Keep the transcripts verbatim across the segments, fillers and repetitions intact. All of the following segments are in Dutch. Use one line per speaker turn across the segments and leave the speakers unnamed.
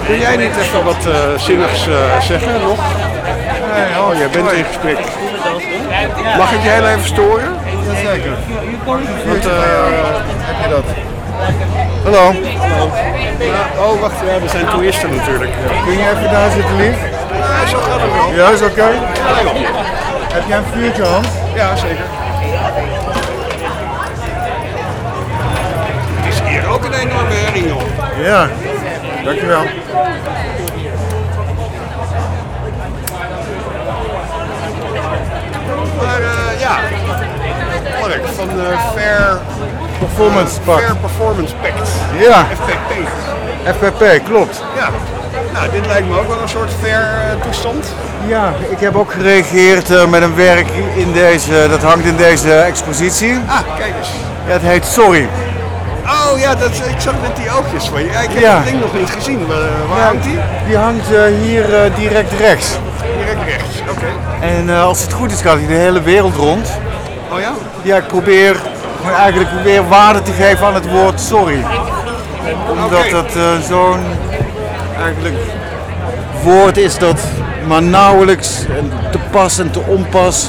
Kun jij niet even wat uh, zinnigs uh, zeggen nog? Nee, oh, jij bent in gesprek. Mag ik je heel even storen?
Jazeker.
Want, uh,
heb je dat? Hallo.
Hallo. Ja, oh, wacht, ja, we zijn toeristen natuurlijk.
Kun je even daar zitten, lief?
Ja, zo gaat het wel.
Ja, is oké. Okay. Heb jij een vuurtje, Hans?
Ja, zeker. Het is hier ook een enorme herring, joh.
Ja, dankjewel.
Maar uh, ja, Mark van uh, Fair
Performance
uh,
Pact.
Fair Performance Pact.
Ja.
F P P.
F P P, klopt.
Ja. Nou, dit lijkt me ook wel een soort fair uh, toestand.
Ja, ik heb ook gereageerd uh, met een werk in deze, dat hangt in deze expositie.
Ah, kijk eens.
Ja, het heet Sorry.
Oh ja, dat, ik zag net die oogjes van je. Ja, ik heb
ja.
dat ding nog niet gezien. Waar, waar
ja,
hangt die?
Die hangt uh, hier uh, direct rechts.
Direct rechts, oké. Okay.
En uh, als het goed is gaat hij de hele wereld rond.
Oh ja?
Ja, ik probeer gewoon eigenlijk weer waarde te geven aan het woord sorry. Omdat okay. het uh, zo'n eigenlijk woord is dat maar nauwelijks te pas en te onpas.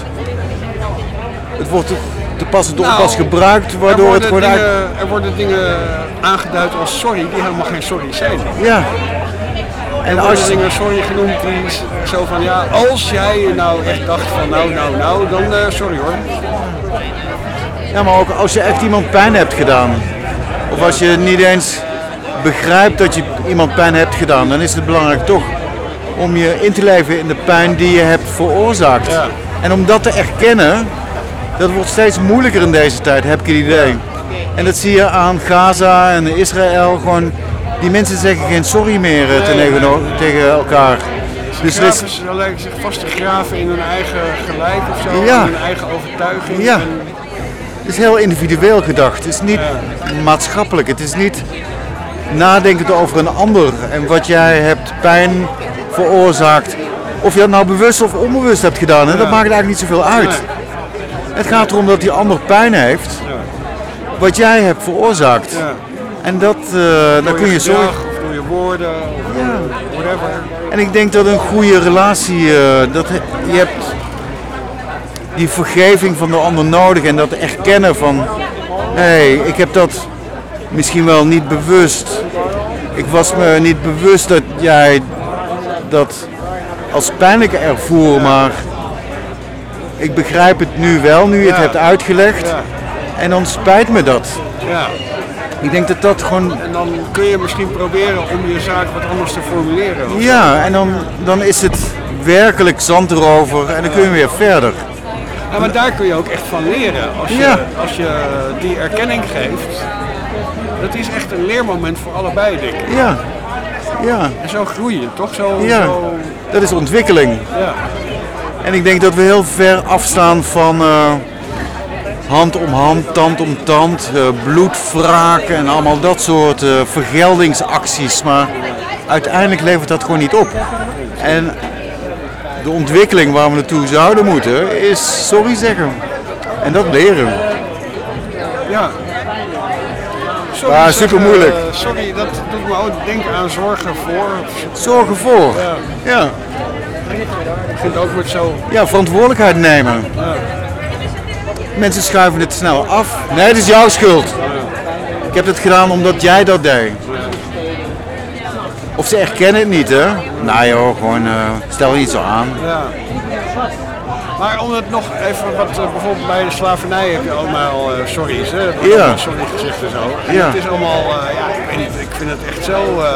Het wordt te, te pas en te
nou,
onpas gebruikt, waardoor het gewoon
dingen,
eigenlijk...
Er worden dingen aangeduid als sorry die helemaal geen sorry zijn.
Ja.
En als je dingen sorry genoemd die zo van ja, als jij nou echt dacht van nou, nou, nou, dan uh, sorry hoor.
Ja, maar ook als je echt iemand pijn hebt gedaan. Of als je niet eens begrijpt dat je iemand pijn hebt gedaan, dan is het belangrijk toch om je in te leven in de pijn die je hebt veroorzaakt.
Ja.
En om dat te erkennen, dat wordt steeds moeilijker in deze tijd, heb ik het idee. Ja. En dat zie je aan Gaza en Israël, gewoon, die mensen zeggen geen sorry meer nee, tegen, nee. tegen elkaar.
Ze,
dus
graven, ze lijken zich vast te graven in hun eigen gelijk of zo,
ja.
in hun eigen overtuiging.
Ja.
En...
Het is heel individueel gedacht, het is niet ja. maatschappelijk, het is niet nadenken over een ander en wat jij hebt pijn veroorzaakt. Of je dat nou bewust of onbewust hebt gedaan, hè? Ja. Dat maakt eigenlijk niet zoveel uit. Nee. Het gaat erom dat die ander pijn heeft, ja. wat jij hebt veroorzaakt. Ja. En dat, uh, daar kun je zorgen.
Of door je woorden, of ja. whatever.
En ik denk dat een goede relatie, uh, dat je hebt die vergeving van de ander nodig en dat erkennen van, hé, hey, ik heb dat misschien wel niet bewust. Ik was me niet bewust dat jij dat als pijnlijk ervoer, maar ik begrijp het nu wel, nu je het ja. hebt uitgelegd. Ja. En dan spijt me dat.
Ja.
Ik denk dat dat gewoon...
En dan kun je misschien proberen om je zaak wat anders te formuleren.
Ja, en dan, dan is het werkelijk zand erover en dan kun je weer verder.
Ja, maar daar kun je ook echt van leren. Als je, ja. als je die erkenning geeft, dat is echt een leermoment voor allebei, denk ik.
Ja. Ja.
En zo groeien, toch? Zo,
ja,
zo...
dat is ontwikkeling.
Ja.
En ik denk dat we heel ver afstaan van uh, hand om hand, tand om tand, uh, bloedwraken en allemaal dat soort uh, vergeldingsacties. Maar uiteindelijk levert dat gewoon niet op. En de ontwikkeling waar we naartoe zouden moeten is sorry zeggen. En dat leren.
Ja. Sorry,
maar super moeilijk.
Uh, sorry, dat doet me ook denken aan zorgen voor.
Zorgen voor. Ja. ja.
Ik vind het ook met zo.
Ja, verantwoordelijkheid nemen.
Ja.
Mensen schuiven het snel af. Nee, het is jouw schuld. Ja. Ik heb het gedaan omdat jij dat deed. Ja. Of ze erkennen het niet, hè? Nou joh, gewoon uh, stel je niet zo aan.
Ja. Maar om het nog even, wat uh, bijvoorbeeld bij de slavernij heb je allemaal uh, sorry's, hè?
Ja.
Sorry gezegd en zo. En
ja.
het is allemaal, uh, ja, ik weet niet, ik vind het echt zo... Uh,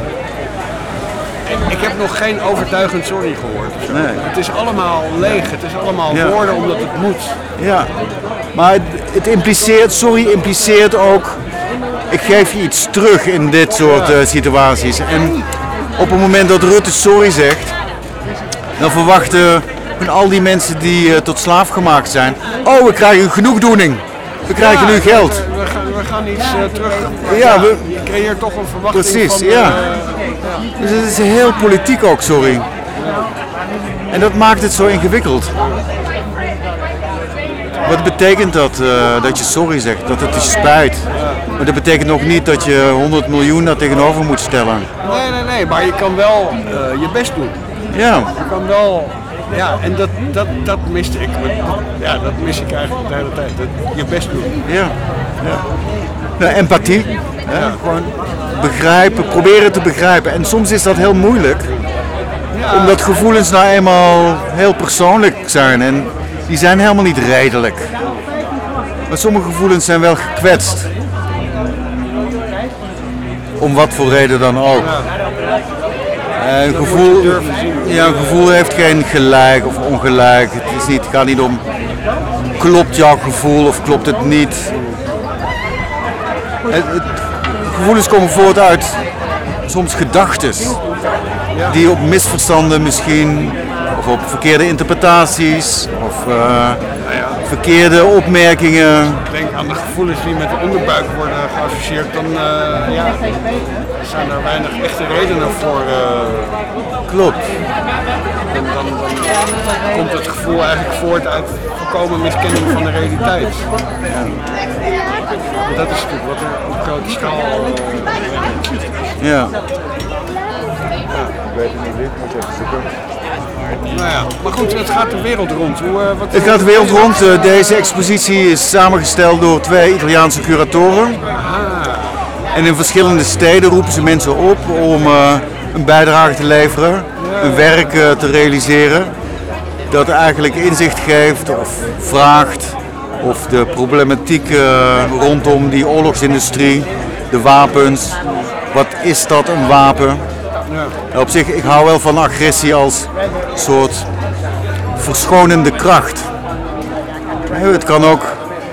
ik heb nog geen overtuigend sorry gehoord.
Nee.
Het is allemaal leeg, het is allemaal ja. woorden omdat het moet.
Ja, maar het, het impliceert, sorry impliceert ook, ik geef je iets terug in dit soort ja. uh, situaties. En op het moment dat Rutte sorry zegt, dan verwachten al die mensen die uh, tot slaaf gemaakt zijn, oh, we krijgen een genoegdoening. We krijgen ja, nu geld.
We, we, gaan, we gaan iets uh, terug.
Ja, we,
je creëert toch een verwachting.
Precies,
van,
ja.
Uh, ja.
Dus het is heel politiek ook, sorry. En dat maakt het zo ingewikkeld. Wat betekent dat, uh, dat je sorry zegt, dat het je spijt? Maar dat betekent nog niet dat je honderd miljoen daar tegenover moet stellen.
Nee, nee, nee, maar je kan wel uh, je best doen.
Ja.
Je kan wel, ja, en dat, dat, dat miste ik. Ja, dat mis ik eigenlijk de hele tijd. Dat, je best doen.
Ja. Ja. Nou, empathie. Hè? Ja. Gewoon begrijpen, proberen te begrijpen. En soms is dat heel moeilijk. Ja. Omdat gevoelens nou eenmaal heel persoonlijk zijn. En die zijn helemaal niet redelijk. Maar sommige gevoelens zijn wel gekwetst. Om wat voor reden dan ook. Ja. Een gevoel, ja, een gevoel heeft geen gelijk of ongelijk. Het, is niet, het gaat niet om klopt jouw gevoel of klopt het niet. Het, het, gevoelens komen voort uit soms gedachten. Die op misverstanden misschien, of op verkeerde interpretaties, of uh, ja, ja. verkeerde opmerkingen.
Ik denk aan de gevoelens die met de onderbuik worden geassocieerd, dan uh, ja, zijn er weinig echte redenen voor. Uh,
Klopt.
Dan, dan, dan komt het gevoel eigenlijk voort uit volkomen miskenning van de realiteit. Ja. Dat is natuurlijk wat er op grote schaal. Uh,
ja.
Ik weet het niet, moet even zoeken.
Nou ja, maar goed, het gaat de wereld rond. Hoe, uh, wat
het gaat de wereld rond. Uh, deze expositie is samengesteld door twee Italiaanse curatoren.
Ah.
En in verschillende steden roepen ze mensen op om uh, een bijdrage te leveren, ja. een werk uh, te realiseren. Dat eigenlijk inzicht geeft of vraagt of de problematiek uh, rondom die oorlogsindustrie, de wapens. Wat is dat, een wapen? Ja. Op zich, ik hou wel van agressie als soort verschonende kracht. Het kan ook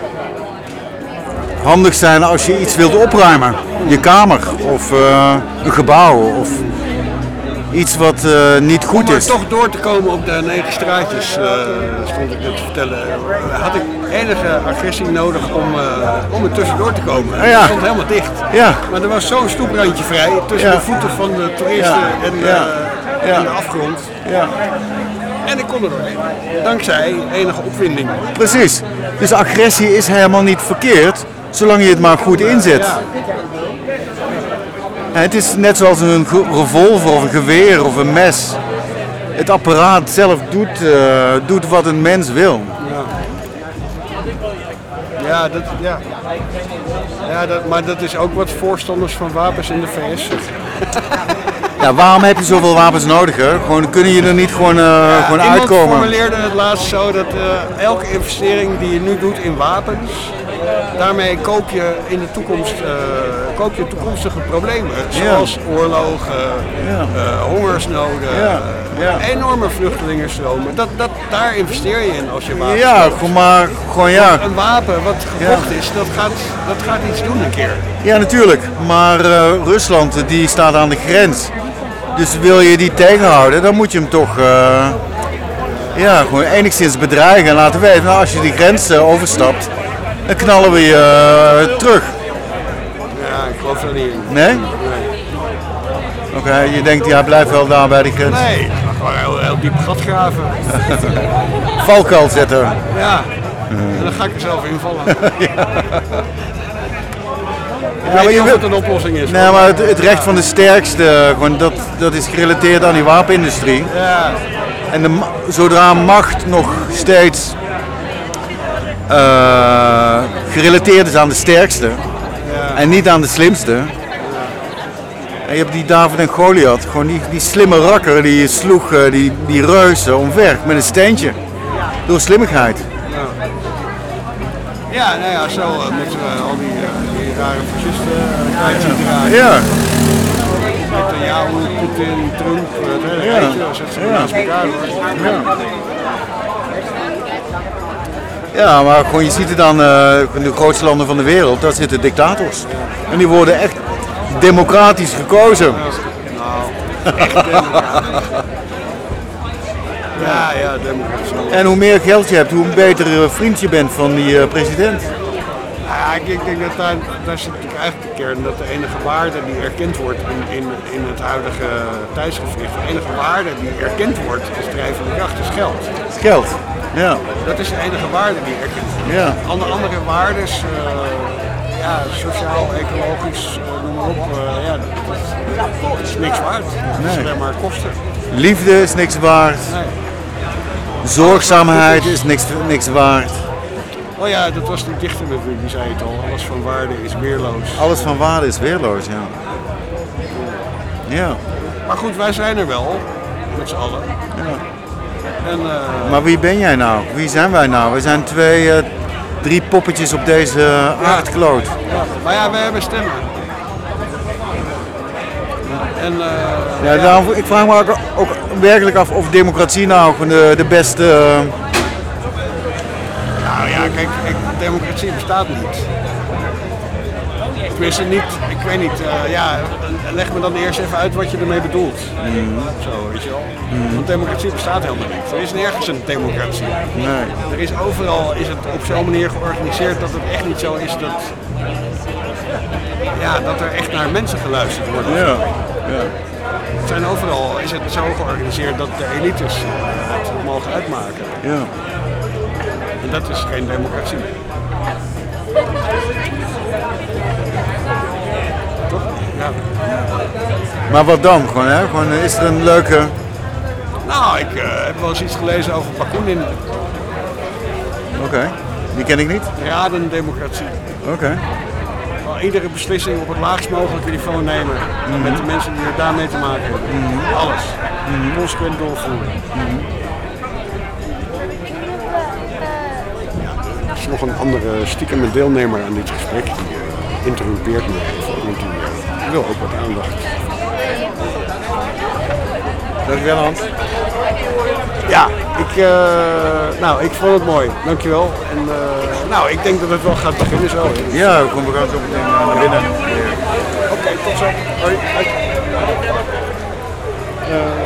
handig zijn als je iets wilt opruimen. Je kamer of uh, een gebouw of iets wat uh, niet goed
Om maar
is.
toch door te komen op de negen straatjes, uh, stond ik net te vertellen, had ik enige agressie nodig om, uh, om er tussendoor te komen.
Ah, ja.
Het stond helemaal dicht.
Ja.
Maar er was zo'n stoeprandje vrij tussen
ja.
de voeten van de toeristen
ja.
en, uh,
ja. Ja.
en de afgrond.
Ja.
En ik kon er doorheen, dankzij enige opwinding.
Precies. Dus agressie is helemaal niet verkeerd, zolang je het maar goed inzet.
Ja.
Het is net zoals een revolver of een geweer of een mes. Het apparaat zelf doet, uh, doet wat een mens wil.
Ja, ja, dat, ja. ja dat, maar dat is ook wat voorstanders van wapens in de V S zeggen.
Ja, waarom heb je zoveel wapens nodig? Hè? Gewoon, kunnen je er niet gewoon, uh,
ja,
gewoon
iemand
uitkomen?
Iemand formuleerde het laatst zo dat uh, elke investering die je nu doet in wapens, daarmee koop je in de toekomst uh, koop je toekomstige problemen. Zoals ja. oorlogen, ja. uh, hongersnoden,
ja. Ja.
Uh, enorme vluchtelingenstromen. Dat, dat, daar investeer je in als je wapens
Ja,
koopt.
gewoon maar gewoon ja.
Een wapen wat gekocht
ja.
is, dat gaat, dat gaat iets doen een keer.
Ja, natuurlijk. Maar uh, Rusland die staat aan de grens. Dus wil je die tegenhouden, dan moet je hem toch uh, ja, gewoon enigszins bedreigen en laten weten. Nou, als je die grens uh, overstapt, dan knallen we je uh, terug.
Ja, ik geloof er niet in.
Nee?
Nee.
Oké, okay, je denkt, ja, blijf wel daar bij die grens.
Nee, gewoon heel, heel diep gat graven.
Valkuil zetten.
Ja, en dan ga ik er zelf invallen.
ja.
Ik weet niet of het een oplossing is.
Nee, maar het, het recht van de sterkste, gewoon dat, dat is gerelateerd aan die wapenindustrie.
Ja.
En de, zodra macht nog steeds uh, gerelateerd is aan de sterkste ja. en niet aan de slimste. Ja. En je hebt die David en Goliath, gewoon die, die slimme rakker die sloeg uh, die, die reuzen omver met een steentje. Door slimmigheid.
Ja, ja nou ja, zo uh, moeten we al die, uh, die rare fascisten uh, kwijt zien te raken.
Ja.
Netanyahu, Poetin, Trump, het hele
ja.
rijtje, zegt ze naast elkaar.
Ja. Ja, maar gewoon, je ziet het dan, uh, in de grootste landen van de wereld, daar zitten dictators. En die worden echt democratisch gekozen.
Nou, echt democratisch. Ja, ja, democratisch.
En hoe meer geld je hebt, hoe beter vriend je bent van die uh, president.
Ja, ik, ik denk dat daar, daar zit natuurlijk eigenlijk de kern dat de enige waarde die erkend wordt in, in, in het huidige tijdsgevricht, de enige waarde die erkend wordt als drijvende kracht is geld.
Het is geld, ja.
Dat is de enige waarde die erkend wordt.
Ja.
Andere, andere waarden, uh, ja, sociaal, ecologisch, uh, noem maar op, uh, ja, dat, dat is niks waard. Dat is
Nee.
alleen maar kosten.
Liefde is niks waard.
Nee.
Zorgzaamheid is niks, niks waard.
Oh ja, dat was die dichter natuurlijk, die zei het al. Alles van waarde is weerloos.
Alles van waarde is weerloos, ja. Ja.
Maar goed, wij zijn er wel, met z'n allen.
Ja.
En, uh,
Maar wie ben jij nou? Wie zijn wij nou? We zijn twee, uh, drie poppetjes op deze uh, aardkloot.
ja. Maar ja, wij hebben stemmen. En, uh,
Ja,
ja,
daarom, ik vraag me ook, ook werkelijk af of democratie nou gewoon de, de beste... Uh,
Nou ja, kijk, ik, democratie bestaat niet. Tenminste niet, ik weet niet, uh, ja, leg me dan eerst even uit wat je ermee bedoelt.
Mm.
Zo, weet je wel. Mm. Want democratie bestaat helemaal niet. Er is nergens een democratie.
nee.
Er is overal is het op zo'n manier georganiseerd dat het echt niet zo is dat, ja, dat er echt naar mensen geluisterd wordt.
Ja. Ja.
Het zijn overal is het zo georganiseerd dat de elites het mogen uitmaken.
Ja.
En dat is geen democratie. Toch? Ja.
Maar wat dan? Gewoon, hè? Gewoon, is er een leuke...
Nou, ik uh, heb wel eens iets gelezen over Bakunin.
Oké, okay. Die ken ik niet.
Radendemocratie.
Oké. Okay.
Iedere beslissing op het laagst mogelijke niveau nemen. Mm-hmm. Met de mensen die er daarmee te maken hebben. Mm-hmm. Alles. Mm-hmm. Consequent doorvoeren. Mm-hmm. Ja, er is nog een andere stiekeme deelnemer aan dit gesprek. Die uh, interrumpeert me even. Want die uh, wil ook wat aandacht.
Dankjewel, Hans.
Ja, ik, uh, nou, ik vond het mooi. Dankjewel. En, uh, nou, ik denk dat het wel gaat beginnen zo. Hè.
Ja, we gaan zo meteen naar binnen.
Oké, okay, tot zo. Hoi. Hoi. Uh,